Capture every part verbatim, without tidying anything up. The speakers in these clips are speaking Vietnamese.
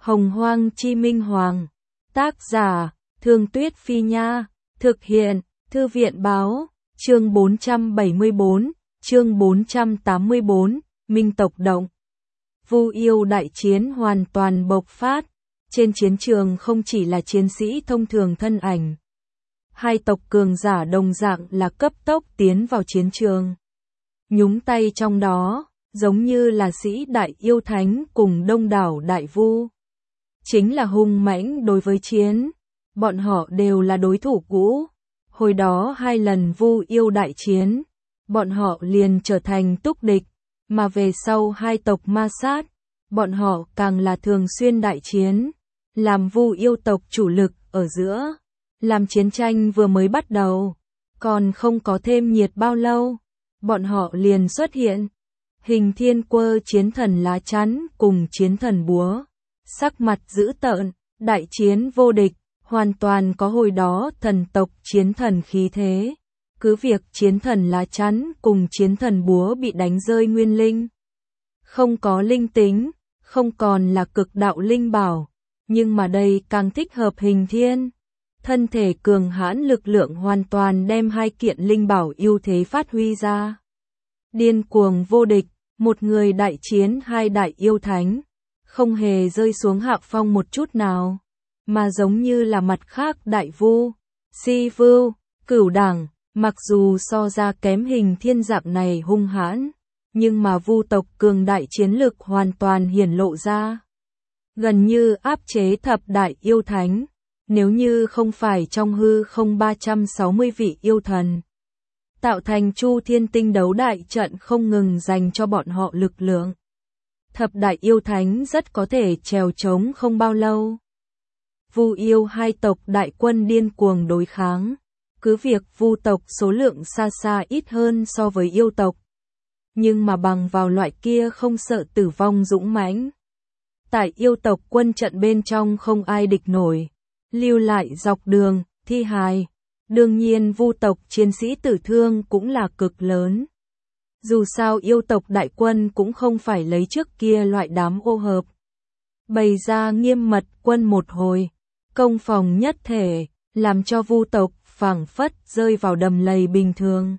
Hồng Hoang Chi Minh Hoàng. Tác giả, Thương Tuyết Phi Nha. Thực hiện, Thư viện Báo. Chương bốn trăm bảy mươi bốn, chương bốn trăm tám mươi bốn, Minh tộc động. Vu yêu đại chiến hoàn toàn bộc phát. Trên chiến trường không chỉ là chiến sĩ thông thường thân ảnh. Hai tộc cường giả đồng dạng là cấp tốc tiến vào chiến trường. Nhúng tay trong đó, giống như là sĩ đại yêu thánh cùng đông đảo đại vu. Chính là hung mãnh đối với chiến. Bọn họ đều là đối thủ cũ. Hồi đó hai lần vu yêu đại chiến, bọn họ liền trở thành túc địch, mà về sau hai tộc ma sát, bọn họ càng là thường xuyên đại chiến, làm vu yêu tộc chủ lực ở giữa. Làm chiến tranh vừa mới bắt đầu, còn không có thêm nhiệt bao lâu, bọn họ liền xuất hiện. Hình Thiên Quơ chiến thần lá chắn cùng chiến thần búa, sắc mặt dữ tợn, đại chiến vô địch, hoàn toàn có hồi đó thần tộc chiến thần khí thế. Cứ việc chiến thần lá chắn cùng chiến thần búa bị đánh rơi nguyên linh, không có linh tính, không còn là cực đạo linh bảo, nhưng mà đây càng thích hợp Hình Thiên. Thân thể cường hãn lực lượng hoàn toàn đem hai kiện linh bảo ưu thế phát huy ra. Điên cuồng vô địch, một người đại chiến hai đại yêu thánh, không hề rơi xuống hạ phong một chút nào, mà giống như là mặt khác đại vu, si vu, cửu đẳng, mặc dù so ra kém Hình Thiên dạng này hung hãn, nhưng mà vu tộc cường đại chiến lực hoàn toàn hiển lộ ra. Gần như áp chế thập đại yêu thánh. Nếu như không phải trong hư không ba trăm sáu mươi vị yêu thần, tạo thành Chu Thiên Tinh đấu đại trận không ngừng dành cho bọn họ lực lượng, thập đại yêu thánh rất có thể trèo trống không bao lâu. Vu yêu hai tộc đại quân điên cuồng đối kháng, cứ việc vu tộc số lượng xa xa ít hơn so với yêu tộc, nhưng mà bằng vào loại kia không sợ tử vong dũng mãnh. Tại yêu tộc quân trận bên trong không ai địch nổi. Lưu lại dọc đường, thi hài. Đương nhiên vu tộc chiến sĩ tử thương cũng là cực lớn. Dù sao yêu tộc đại quân cũng không phải lấy trước kia loại đám ô hợp. Bày ra nghiêm mật quân một hồi, công phòng nhất thể, làm cho vu tộc phảng phất rơi vào đầm lầy bình thường.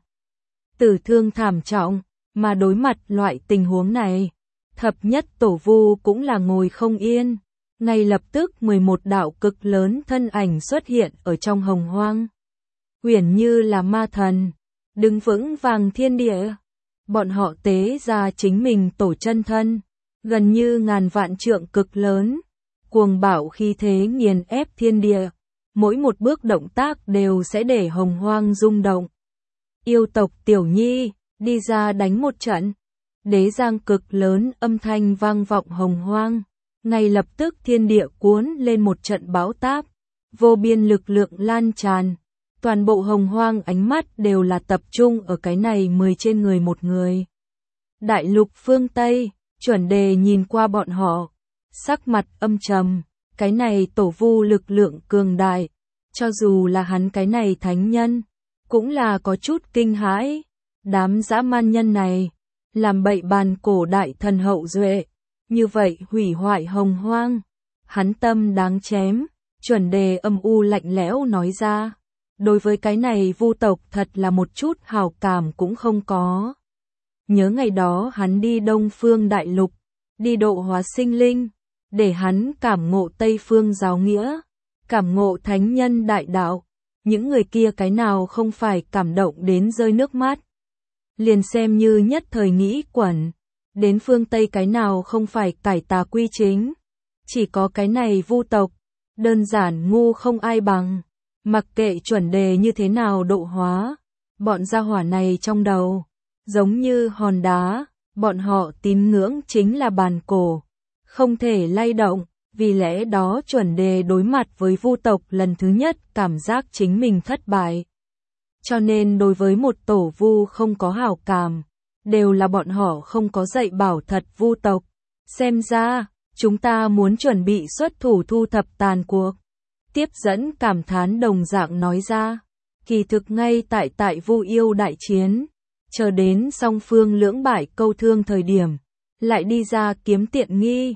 Tử thương thảm trọng, mà đối mặt loại tình huống này, thập nhất tổ vu cũng là ngồi không yên. Ngay lập tức mười một đạo cực lớn thân ảnh xuất hiện ở trong hồng hoang. Uyển như là ma thần, đứng vững vàng thiên địa. Bọn họ tế ra chính mình tổ chân thân, gần như ngàn vạn trượng cực lớn, cuồng bạo khí thế nghiền ép thiên địa. Mỗi một bước động tác đều sẽ để hồng hoang rung động. Yêu tộc Tiểu Nhi, đi ra đánh một trận. Đế giang cực lớn âm thanh vang vọng hồng hoang. Ngay lập tức thiên địa cuốn lên một trận bão táp, vô biên lực lượng lan tràn, toàn bộ hồng hoang ánh mắt đều là tập trung ở cái này mười trên người một người. Đại lục phương Tây, chuẩn đề nhìn qua bọn họ, sắc mặt âm trầm, cái này tổ vu lực lượng cường đại, cho dù là hắn cái này thánh nhân, cũng là có chút kinh hãi, đám dã man nhân này, làm bậy bàn cổ đại thần hậu duệ. Như vậy hủy hoại hồng hoang, hắn tâm đáng chém. Chuẩn đề âm u lạnh lẽo nói ra, đối với cái này vu tộc thật là một chút hảo cảm cũng không có. Nhớ ngày đó hắn đi Đông Phương Đại Lục, đi độ hóa sinh linh, để hắn cảm ngộ Tây Phương giáo nghĩa, cảm ngộ thánh nhân đại đạo, những người kia cái nào không phải cảm động đến rơi nước mắt. Liền xem như nhất thời nghĩ quẩn, đến phương Tây cái nào không phải cải tà quy chính. Chỉ có cái này vu tộc, đơn giản ngu không ai bằng. Mặc kệ chuẩn đề như thế nào độ hóa, bọn gia hỏa này trong đầu, giống như hòn đá, bọn họ tín ngưỡng chính là bàn cổ, không thể lay động. Vì lẽ đó chuẩn đề đối mặt với vu tộc lần thứ nhất cảm giác chính mình thất bại. Cho nên đối với một tổ vu không có hảo cảm, đều là bọn họ không có dạy bảo thật vu tộc. Xem ra, chúng ta muốn chuẩn bị xuất thủ thu thập tàn cuộc. Tiếp dẫn cảm thán đồng dạng nói ra, kỳ thực ngay tại tại vu yêu đại chiến, chờ đến song phương lưỡng bại câu thương thời điểm, lại đi ra kiếm tiện nghi.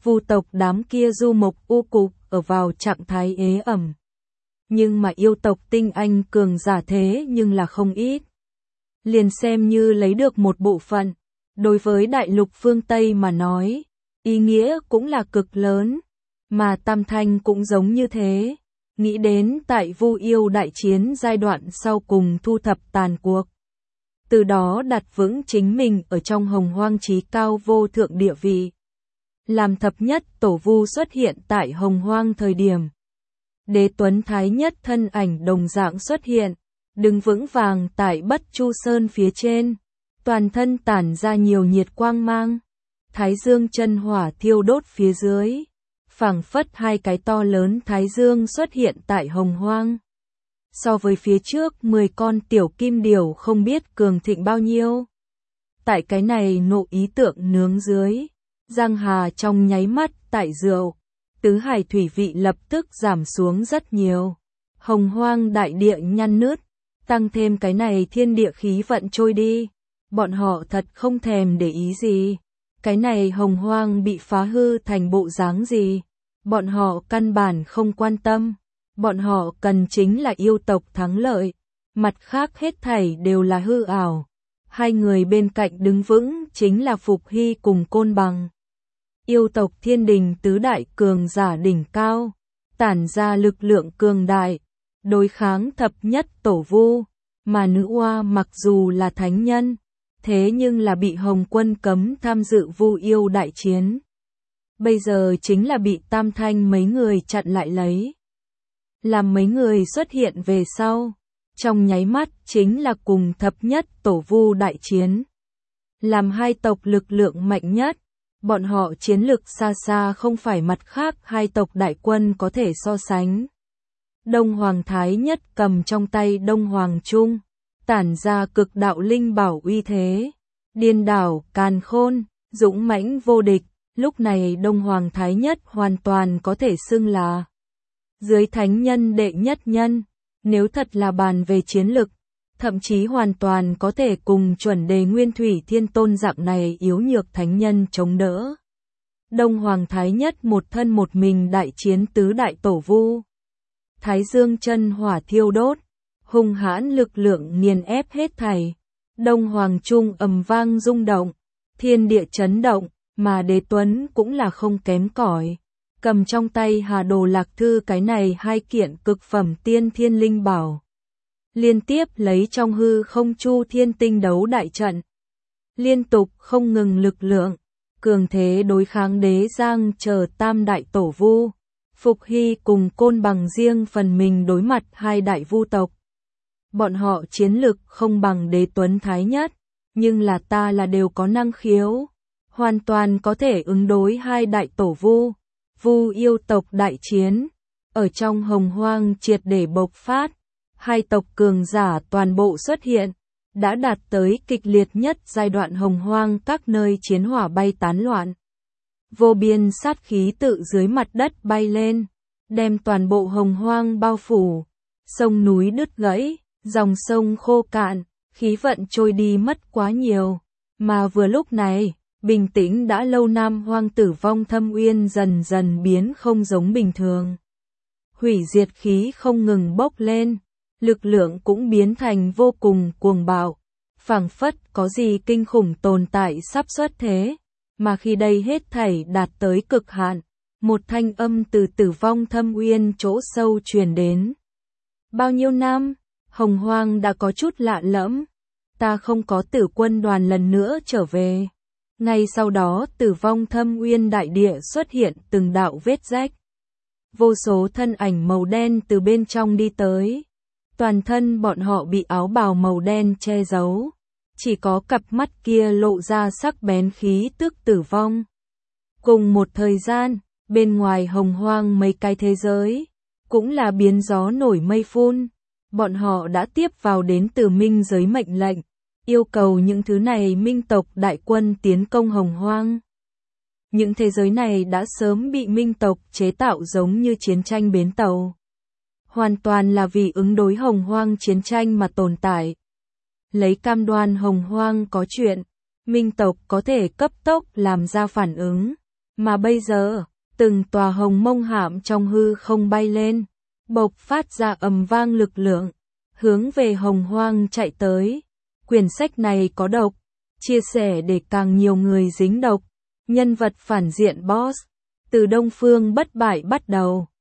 Vu tộc đám kia du mộc u cục ở vào trạng thái ế ẩm. Nhưng mà yêu tộc tinh anh cường giả thế nhưng là không ít. Liền xem như lấy được một bộ phận, đối với đại lục phương Tây mà nói, ý nghĩa cũng là cực lớn, mà Tam Thanh cũng giống như thế. Nghĩ đến tại Vu yêu đại chiến giai đoạn sau cùng thu thập tàn cuộc. Từ đó đặt vững chính mình ở trong hồng hoang chí cao vô thượng địa vị. Làm thập nhất tổ Vu xuất hiện tại hồng hoang thời điểm. Đế Tuấn Thái Nhất thân ảnh đồng dạng xuất hiện, đứng vững vàng tại Bất Chu Sơn phía trên, toàn thân tản ra nhiều nhiệt quang mang, thái dương chân hỏa thiêu đốt phía dưới, phảng phất hai cái to lớn thái dương xuất hiện tại hồng hoang. So với phía trước mười con tiểu kim điểu không biết cường thịnh bao nhiêu. Tại cái này nộ ý tượng nướng dưới, Giang Hà trong nháy mắt tại rượu, tứ hải thủy vị lập tức giảm xuống rất nhiều. Hồng hoang đại địa nhăn nứt, tăng thêm cái này thiên địa khí vận trôi đi. Bọn họ thật không thèm để ý gì. Cái này hồng hoang bị phá hư thành bộ dáng gì. Bọn họ căn bản không quan tâm. Bọn họ cần chính là yêu tộc thắng lợi. Mặt khác hết thảy đều là hư ảo. Hai người bên cạnh đứng vững chính là Phục Hy cùng Côn Bằng. Yêu tộc thiên đình tứ đại cường giả đỉnh cao, tản ra lực lượng cường đại, đối kháng thập nhất tổ Vu, mà nữ oa mặc dù là thánh nhân, thế nhưng là bị Hồng Quân cấm tham dự Vu yêu đại chiến. Bây giờ chính là bị Tam Thanh mấy người chặn lại lấy. Làm mấy người xuất hiện về sau, trong nháy mắt chính là cùng thập nhất tổ Vu đại chiến. Làm hai tộc lực lượng mạnh nhất, bọn họ chiến lực xa xa không phải mặt khác hai tộc đại quân có thể so sánh. Đông Hoàng Thái Nhất cầm trong tay Đông Hoàng Trung, tản ra cực đạo linh bảo uy thế, điên đảo, càn khôn, dũng mãnh vô địch. Lúc này Đông Hoàng Thái Nhất hoàn toàn có thể xưng là dưới thánh nhân đệ nhất nhân, nếu thật là bàn về chiến lực, thậm chí hoàn toàn có thể cùng chuẩn đề Nguyên Thủy Thiên Tôn dạng này yếu nhược thánh nhân chống đỡ. Đông Hoàng Thái Nhất một thân một mình đại chiến tứ đại tổ Vu. Thái dương chân hỏa thiêu đốt, hung hãn lực lượng nghiền ép hết thảy. Đông Hoàng Trung ầm vang rung động, thiên địa chấn động, mà Đế Tuấn cũng là không kém cỏi. Cầm trong tay Hà Đồ Lạc Thư cái này hai kiện cực phẩm tiên thiên linh bảo. Liên tiếp lấy trong hư không chu thiên tinh đấu đại trận. Liên tục không ngừng lực lượng, cường thế đối kháng Đế Giang chờ tam đại tổ Vu. Phục Hy cùng Côn Bằng riêng phần mình đối mặt hai đại vu tộc. Bọn họ chiến lực không bằng Đế Tuấn Thái Nhất, nhưng là ta là đều có năng khiếu, hoàn toàn có thể ứng đối hai đại tổ Vu. Vu yêu tộc đại chiến, ở trong hồng hoang triệt để bộc phát, hai tộc cường giả toàn bộ xuất hiện, đã đạt tới kịch liệt nhất giai đoạn hồng hoang các nơi chiến hỏa bay tán loạn. Vô biên sát khí tự dưới mặt đất bay lên, đem toàn bộ hồng hoang bao phủ, sông núi đứt gãy, dòng sông khô cạn, khí vận trôi đi mất quá nhiều, mà vừa lúc này, bình tĩnh đã lâu Nam Hoang Tử Vong Thâm Uyên dần dần biến không giống bình thường. Hủy diệt khí không ngừng bốc lên, lực lượng cũng biến thành vô cùng cuồng bạo, phảng phất có gì kinh khủng tồn tại sắp xuất thế, mà khi đây hết thảy đạt tới cực hạn, một thanh âm từ Tử Vong Thâm Uyên chỗ sâu truyền đến. Bao nhiêu năm, hồng hoang đã có chút lạ lẫm, ta không có Tử quân đoàn lần nữa trở về. Ngay sau đó Tử Vong Thâm Uyên đại địa xuất hiện từng đạo vết rách. Vô số thân ảnh màu đen từ bên trong đi tới. Toàn thân bọn họ bị áo bào màu đen che giấu. Chỉ có cặp mắt kia lộ ra sắc bén khí tức tử vong. Cùng một thời gian, bên ngoài hồng hoang mấy cái thế giới, cũng là biến gió nổi mây phun. Bọn họ đã tiếp vào đến từ minh giới mệnh lệnh, yêu cầu những thứ này minh tộc đại quân tiến công hồng hoang. Những thế giới này đã sớm bị minh tộc chế tạo giống như chiến tranh bến tàu. Hoàn toàn là vì ứng đối hồng hoang chiến tranh mà tồn tại. Lấy cam đoan hồng hoang có chuyện, minh tộc có thể cấp tốc làm ra phản ứng. Mà bây giờ, từng tòa hồng mông hạm trong hư không bay lên, bộc phát ra ầm vang lực lượng, hướng về Hồng Hoang chạy tới. Quyển sách này có độc, chia sẻ để càng nhiều người dính độc. Nhân vật phản diện boss, từ Đông Phương bất bại bắt đầu.